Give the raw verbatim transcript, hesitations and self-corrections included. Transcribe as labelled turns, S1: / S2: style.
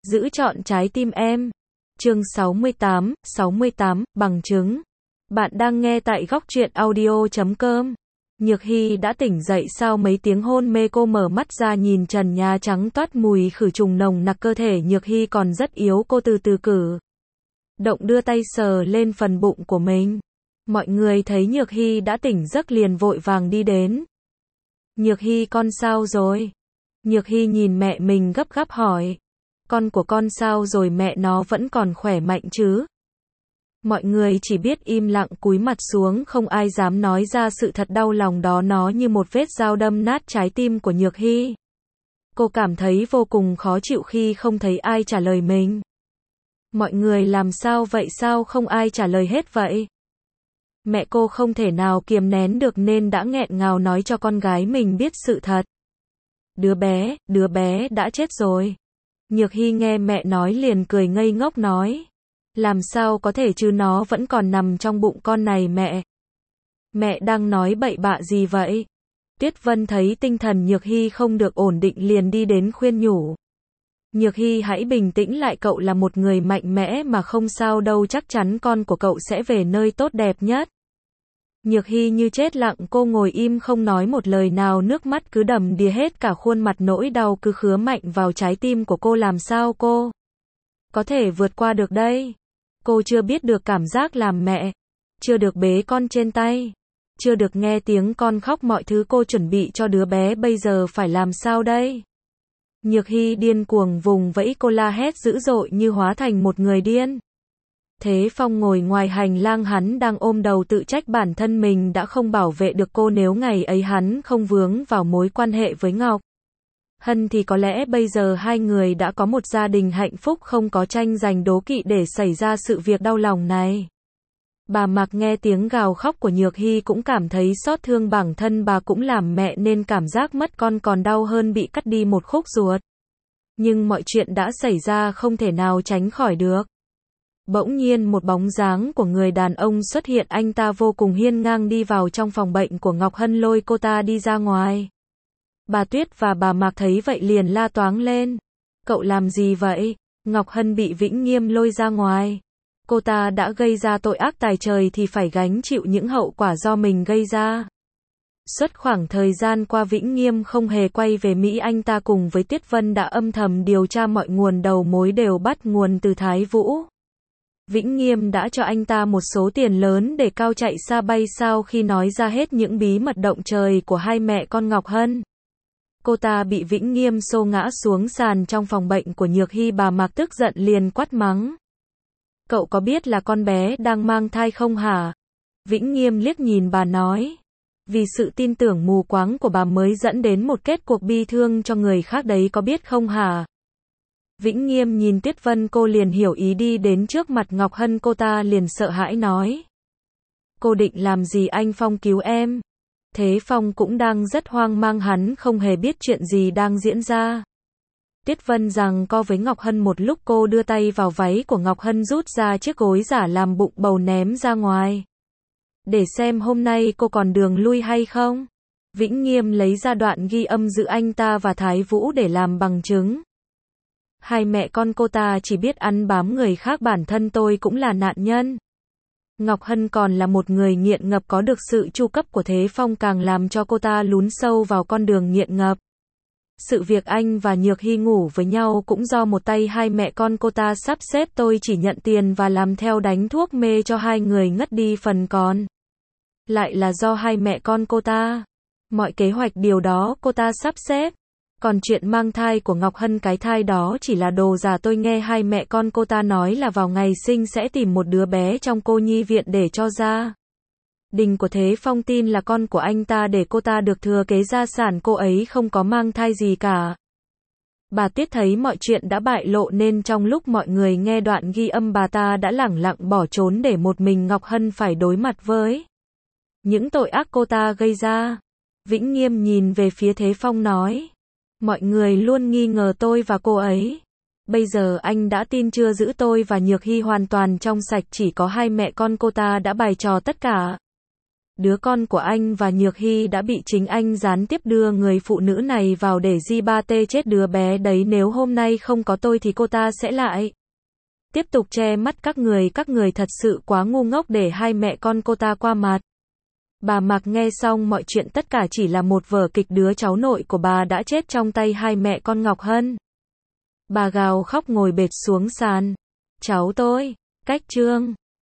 S1: Giữ trọn trái tim em. Chương sáu mươi tám, sáu mươi tám, bằng chứng. Bạn đang nghe tại góc truyện audio chấm com. Nhược Hy đã tỉnh dậy sau mấy tiếng hôn mê, cô mở mắt ra nhìn trần nhà trắng toát mùi khử trùng nồng nặc, cơ thể Nhược Hy còn rất yếu, cô từ từ cử động đưa tay sờ lên phần bụng của mình. Mọi người thấy Nhược Hy đã tỉnh giấc liền vội vàng đi đến. Nhược Hy, con sao rồi? Nhược Hy nhìn mẹ mình gấp gáp hỏi. Con của con sao rồi mẹ, nó vẫn còn khỏe mạnh chứ? Mọi người chỉ biết im lặng cúi mặt xuống, không ai dám nói ra sự thật đau lòng đó, nó như một vết dao đâm nát trái tim của Nhược Hy. Cô cảm thấy vô cùng khó chịu khi không thấy ai trả lời mình. Mọi người làm sao vậy, sao không ai trả lời hết vậy? Mẹ cô không thể nào kiềm nén được nên đã nghẹn ngào nói cho con gái mình biết sự thật. Đứa bé, đứa bé đã chết rồi. Nhược Hy nghe mẹ nói liền cười ngây ngốc nói. Làm sao có thể chứ, nó vẫn còn nằm trong bụng con này mẹ. Mẹ đang nói bậy bạ gì vậy? Tuyết Vân thấy tinh thần Nhược Hy không được ổn định liền đi đến khuyên nhủ. Nhược Hy, hãy bình tĩnh lại, cậu là một người mạnh mẽ mà, không sao đâu, chắc chắn con của cậu sẽ về nơi tốt đẹp nhất. Nhược Hy như chết lặng, cô ngồi im không nói một lời nào, nước mắt cứ đầm đìa hết cả khuôn mặt, nỗi đau cứ khứa mạnh vào trái tim của cô. Làm sao cô có thể vượt qua được đây? Cô chưa biết được cảm giác làm mẹ, chưa được bế con trên tay, chưa được nghe tiếng con khóc, mọi thứ cô chuẩn bị cho đứa bé, bây giờ phải làm sao đây? Nhược Hy điên cuồng vùng vẫy, cô la hét dữ dội như hóa thành một người điên. Thế Phong ngồi ngoài hành lang, hắn đang ôm đầu tự trách bản thân mình đã không bảo vệ được cô, nếu ngày ấy hắn không vướng vào mối quan hệ với Ngọc Hân thì có lẽ bây giờ hai người đã có một gia đình hạnh phúc, không có tranh giành đố kỵ để xảy ra sự việc đau lòng này. Bà Mạc nghe tiếng gào khóc của Nhược Hy cũng cảm thấy xót thương, bản thân bà cũng làm mẹ nên cảm giác mất con còn đau hơn bị cắt đi một khúc ruột. Nhưng mọi chuyện đã xảy ra không thể nào tránh khỏi được. Bỗng nhiên một bóng dáng của người đàn ông xuất hiện, anh ta vô cùng hiên ngang đi vào trong phòng bệnh của Ngọc Hân, lôi cô ta đi ra ngoài. Bà Tuyết và bà Mạc thấy vậy liền la toáng lên. Cậu làm gì vậy? Ngọc Hân bị Vĩnh Nghiêm lôi ra ngoài. Cô ta đã gây ra tội ác tài trời thì phải gánh chịu những hậu quả do mình gây ra. Suốt khoảng thời gian qua Vĩnh Nghiêm không hề quay về Mỹ, anh ta cùng với Tuyết Vân đã âm thầm điều tra mọi nguồn, đầu mối đều bắt nguồn từ Thái Vũ. Vĩnh Nghiêm đã cho anh ta một số tiền lớn để cao chạy xa bay, sau khi nói ra hết những bí mật động trời của hai mẹ con Ngọc Hân. Cô ta bị Vĩnh Nghiêm xô ngã xuống sàn trong phòng bệnh của Nhược Hy, bà Mạc tức giận liền quát mắng. Cậu có biết là con bé đang mang thai không hả? Vĩnh Nghiêm liếc nhìn bà nói. Vì sự tin tưởng mù quáng của bà mới dẫn đến một kết cuộc bi thương cho người khác đấy, có biết không hả? Vĩnh Nghiêm nhìn Tuyết Vân, cô liền hiểu ý, đi đến trước mặt Ngọc Hân, cô ta liền sợ hãi nói. Cô định làm gì? Anh Phong cứu em. Thế Phong cũng đang rất hoang mang, hắn không hề biết chuyện gì đang diễn ra. Tuyết Vân giằng co với Ngọc Hân một lúc, cô đưa tay vào váy của Ngọc Hân, rút ra chiếc gối giả làm bụng bầu ném ra ngoài. Để xem hôm nay cô còn đường lui hay không. Vĩnh Nghiêm lấy ra đoạn ghi âm giữa anh ta và Thái Vũ để làm bằng chứng. Hai mẹ con cô ta chỉ biết ăn bám người khác, bản thân tôi cũng là nạn nhân. Ngọc Hân còn là một người nghiện ngập, có được sự chu cấp của Thế Phong càng làm cho cô ta lún sâu vào con đường nghiện ngập. Sự việc anh và Nhược Hy ngủ với nhau cũng do một tay hai mẹ con cô ta sắp xếp, tôi chỉ nhận tiền và làm theo, đánh thuốc mê cho hai người ngất đi, phần còn lại là do hai mẹ con cô ta. Mọi kế hoạch điều đó cô ta sắp xếp. Còn chuyện mang thai của Ngọc Hân, cái thai đó chỉ là đồ giả, tôi nghe hai mẹ con cô ta nói là vào ngày sinh sẽ tìm một đứa bé trong cô nhi viện để cho ra đình của Thế Phong, tin là con của anh ta để cô ta được thừa kế gia sản, cô ấy không có mang thai gì cả. Bà Tuyết thấy mọi chuyện đã bại lộ nên trong lúc mọi người nghe đoạn ghi âm, bà ta đã lẳng lặng bỏ trốn để một mình Ngọc Hân phải đối mặt với những tội ác cô ta gây ra. Vĩnh Nghiêm nhìn về phía Thế Phong nói. Mọi người luôn nghi ngờ tôi và cô ấy. Bây giờ anh đã tin chưa? Giữ tôi và Nhược Hy hoàn toàn trong sạch, chỉ có hai mẹ con cô ta đã bày trò tất cả. Đứa con của anh và Nhược Hy đã bị chính anh gián tiếp đưa người phụ nữ này vào để gi ba tê chết đứa bé đấy, nếu hôm nay không có tôi thì cô ta sẽ lại tiếp tục che mắt các người, các người thật sự quá ngu ngốc để hai mẹ con cô ta qua mặt. Bà Mạc nghe xong mọi chuyện tất cả chỉ là một vở kịch, đứa cháu nội của bà đã chết trong tay hai mẹ con Ngọc Hân. Bà gào khóc ngồi bệt xuống sàn. Cháu tôi, Cách Trương.